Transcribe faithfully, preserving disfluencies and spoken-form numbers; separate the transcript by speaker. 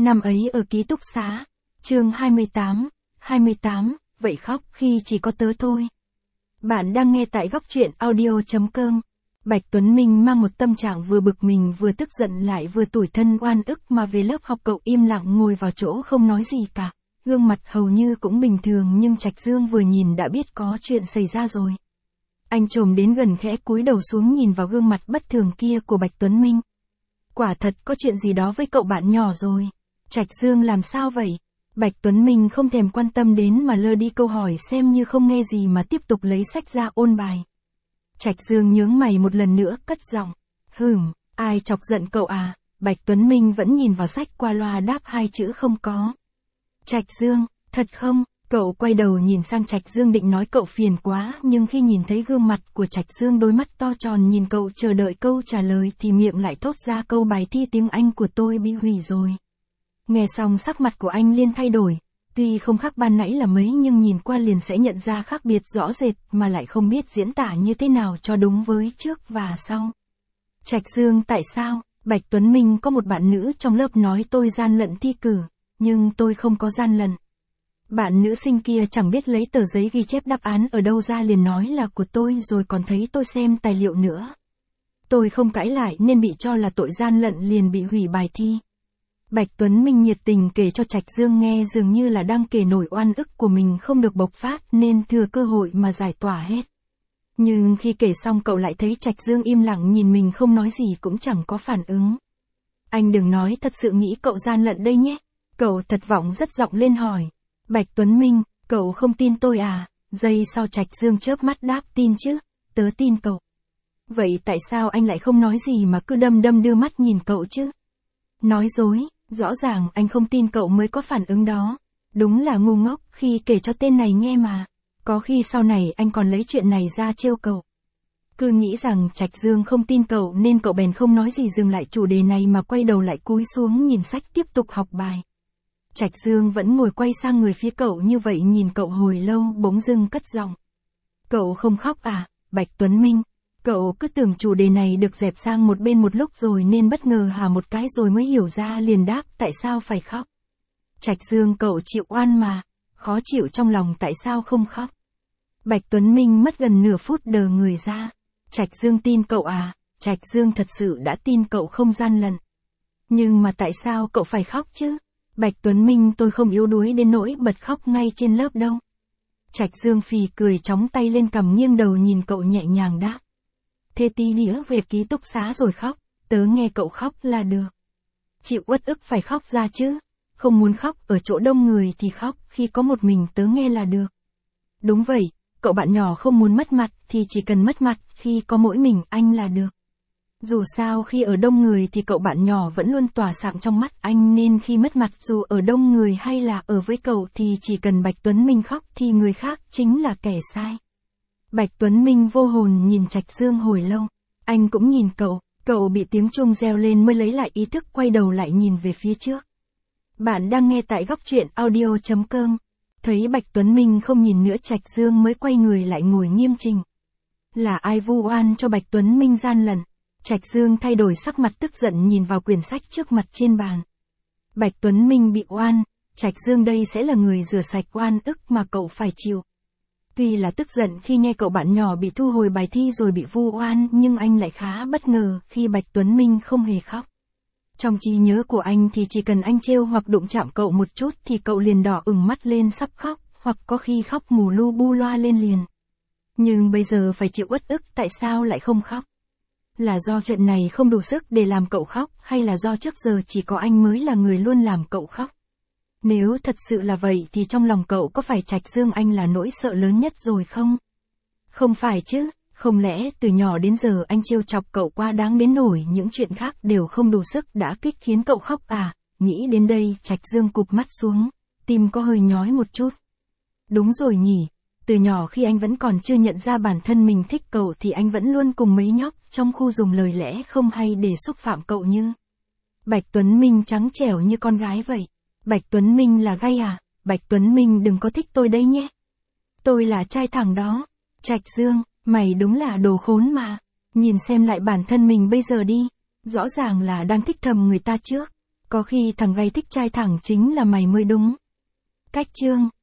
Speaker 1: Năm ấy ở ký túc xá, chương hai mươi tám, hai mươi tám, vậy khóc khi chỉ có tớ thôi. Bạn đang nghe tại góc truyện audio.com. Bạch Tuấn Minh mang một tâm trạng vừa bực mình vừa tức giận lại vừa tủi thân oan ức mà về lớp học cậu im lặng ngồi vào chỗ không nói gì cả. Gương mặt hầu như cũng bình thường nhưng Trạch Dương vừa nhìn đã biết có chuyện xảy ra rồi. Anh trồm đến gần khẽ cúi đầu xuống nhìn vào gương mặt bất thường kia của Bạch Tuấn Minh. Quả thật có chuyện gì đó với cậu bạn nhỏ rồi. Trạch Dương làm sao vậy? Bạch Tuấn Minh không thèm quan tâm đến mà lơ đi câu hỏi xem như không nghe gì mà tiếp tục lấy sách ra ôn bài. Trạch Dương nhướng mày một lần nữa cất giọng. Hừm, ai chọc giận cậu à? Bạch Tuấn Minh vẫn nhìn vào sách qua loa đáp hai chữ không có. Trạch Dương, thật không? Cậu quay đầu nhìn sang Trạch Dương định nói cậu phiền quá nhưng khi nhìn thấy gương mặt của Trạch Dương đôi mắt to tròn nhìn cậu chờ đợi câu trả lời thì miệng lại thốt ra câu bài thi tiếng Anh của tôi bị hủy rồi. Nghe xong sắc mặt của anh liền thay đổi, tuy không khác ban nãy là mấy nhưng nhìn qua liền sẽ nhận ra khác biệt rõ rệt mà lại không biết diễn tả như thế nào cho đúng với trước và sau. Trạch Dương tại sao? Bạch Tuấn Minh có một bạn nữ trong lớp nói tôi gian lận thi cử, nhưng tôi không có gian lận. Bạn nữ sinh kia chẳng biết lấy tờ giấy ghi chép đáp án ở đâu ra liền nói là của tôi rồi còn thấy tôi xem tài liệu nữa. Tôi không cãi lại nên bị cho là tội gian lận liền bị hủy bài thi. Bạch Tuấn Minh nhiệt tình kể cho Trạch Dương nghe dường như là đang kể nổi oan ức của mình không được bộc phát nên thừa cơ hội mà giải tỏa hết. Nhưng khi kể xong cậu lại thấy Trạch Dương im lặng nhìn mình không nói gì cũng chẳng có phản ứng. Anh đừng nói thật sự nghĩ cậu gian lận đây nhé. Cậu thật vọng rất giọng lên hỏi. Bạch Tuấn Minh, cậu không tin tôi à? Giây sau Trạch Dương chớp mắt đáp tin chứ, tớ tin cậu. Vậy tại sao anh lại không nói gì mà cứ đăm đăm đưa mắt nhìn cậu chứ? Nói dối, rõ ràng anh không tin cậu mới có phản ứng đó. Đúng là ngu ngốc khi kể cho tên này nghe mà. Có khi sau này anh còn lấy chuyện này ra trêu cậu. Cứ nghĩ rằng Trạch Dương không tin cậu nên cậu bèn không nói gì dừng lại chủ đề này mà quay đầu lại cúi xuống nhìn sách tiếp tục học bài. Trạch Dương vẫn ngồi quay sang người phía cậu như vậy nhìn cậu hồi lâu bỗng dưng cất giọng. Cậu không khóc à, Bạch Tuấn Minh? Cậu cứ tưởng chủ đề này được dẹp sang một bên một lúc rồi nên bất ngờ hà một cái rồi mới hiểu ra liền đáp tại sao phải khóc. Trạch Dương cậu chịu oan mà, khó chịu trong lòng tại sao không khóc. Bạch Tuấn Minh mất gần nửa phút đờ người ra. Trạch Dương tin cậu à? Trạch Dương thật sự đã tin cậu không gian lận. Nhưng mà tại sao cậu phải khóc chứ? Bạch Tuấn Minh tôi không yếu đuối đến nỗi bật khóc ngay trên lớp đâu. Trạch Dương phì cười chóng tay lên cằm nghiêng đầu nhìn cậu nhẹ nhàng đáp. Thế tí nữa về ký túc xá rồi khóc, tớ nghe cậu khóc là được. Chịu uất ức phải khóc ra chứ, không muốn khóc ở chỗ đông người thì khóc, khi có một mình tớ nghe là được. Đúng vậy, cậu bạn nhỏ không muốn mất mặt thì chỉ cần mất mặt khi có mỗi mình anh là được. Dù sao khi ở đông người thì cậu bạn nhỏ vẫn luôn tỏa sáng trong mắt anh nên khi mất mặt dù ở đông người hay là ở với cậu thì chỉ cần Bạch Tuấn Minh khóc thì người khác chính là kẻ sai. Bạch Tuấn Minh vô hồn nhìn Trạch Dương hồi lâu. Anh cũng nhìn cậu, cậu bị tiếng chuông reo lên mới lấy lại ý thức quay đầu lại nhìn về phía trước. Bạn đang nghe tại góc truyện audio.com. Thấy Bạch Tuấn Minh không nhìn nữa Trạch Dương mới quay người lại ngồi nghiêm chỉnh. Là ai vu oan cho Bạch Tuấn Minh gian lận? Trạch Dương thay đổi sắc mặt tức giận nhìn vào quyển sách trước mặt trên bàn. Bạch Tuấn Minh bị oan, Trạch Dương đây sẽ là người rửa sạch oan ức mà cậu phải chịu. Tuy là tức giận khi nghe cậu bạn nhỏ bị thu hồi bài thi rồi bị vu oan nhưng anh lại khá bất ngờ khi Bạch Tuấn Minh không hề khóc. Trong trí nhớ của anh thì chỉ cần anh trêu hoặc đụng chạm cậu một chút thì cậu liền đỏ ửng mắt lên sắp khóc, hoặc có khi khóc mù lu bu loa lên liền. Nhưng bây giờ phải chịu uất ức tại sao lại không khóc? Là do chuyện này không đủ sức để làm cậu khóc hay là do trước giờ chỉ có anh mới là người luôn làm cậu khóc? Nếu thật sự là vậy thì trong lòng cậu có phải Trạch Dương anh là nỗi sợ lớn nhất rồi không? Không phải chứ, không lẽ từ nhỏ đến giờ anh trêu chọc cậu quá đáng đến nổi những chuyện khác đều không đủ sức đã kích khiến cậu khóc à? Nghĩ đến đây Trạch Dương cụp mắt xuống, tim có hơi nhói một chút. Đúng rồi nhỉ, từ nhỏ khi anh vẫn còn chưa nhận ra bản thân mình thích cậu thì anh vẫn luôn cùng mấy nhóc trong khu dùng lời lẽ không hay để xúc phạm cậu như. Bạch Tuấn Minh trắng trẻo như con gái vậy. Bạch Tuấn Minh là gay à? Bạch Tuấn Minh đừng có thích tôi đấy nhé. Tôi là trai thẳng đó. Trạch Dương, mày đúng là đồ khốn mà. Nhìn xem lại bản thân mình bây giờ đi. Rõ ràng là đang thích thầm người ta trước. Có khi thằng gay thích trai thẳng chính là mày mới đúng. Cách chương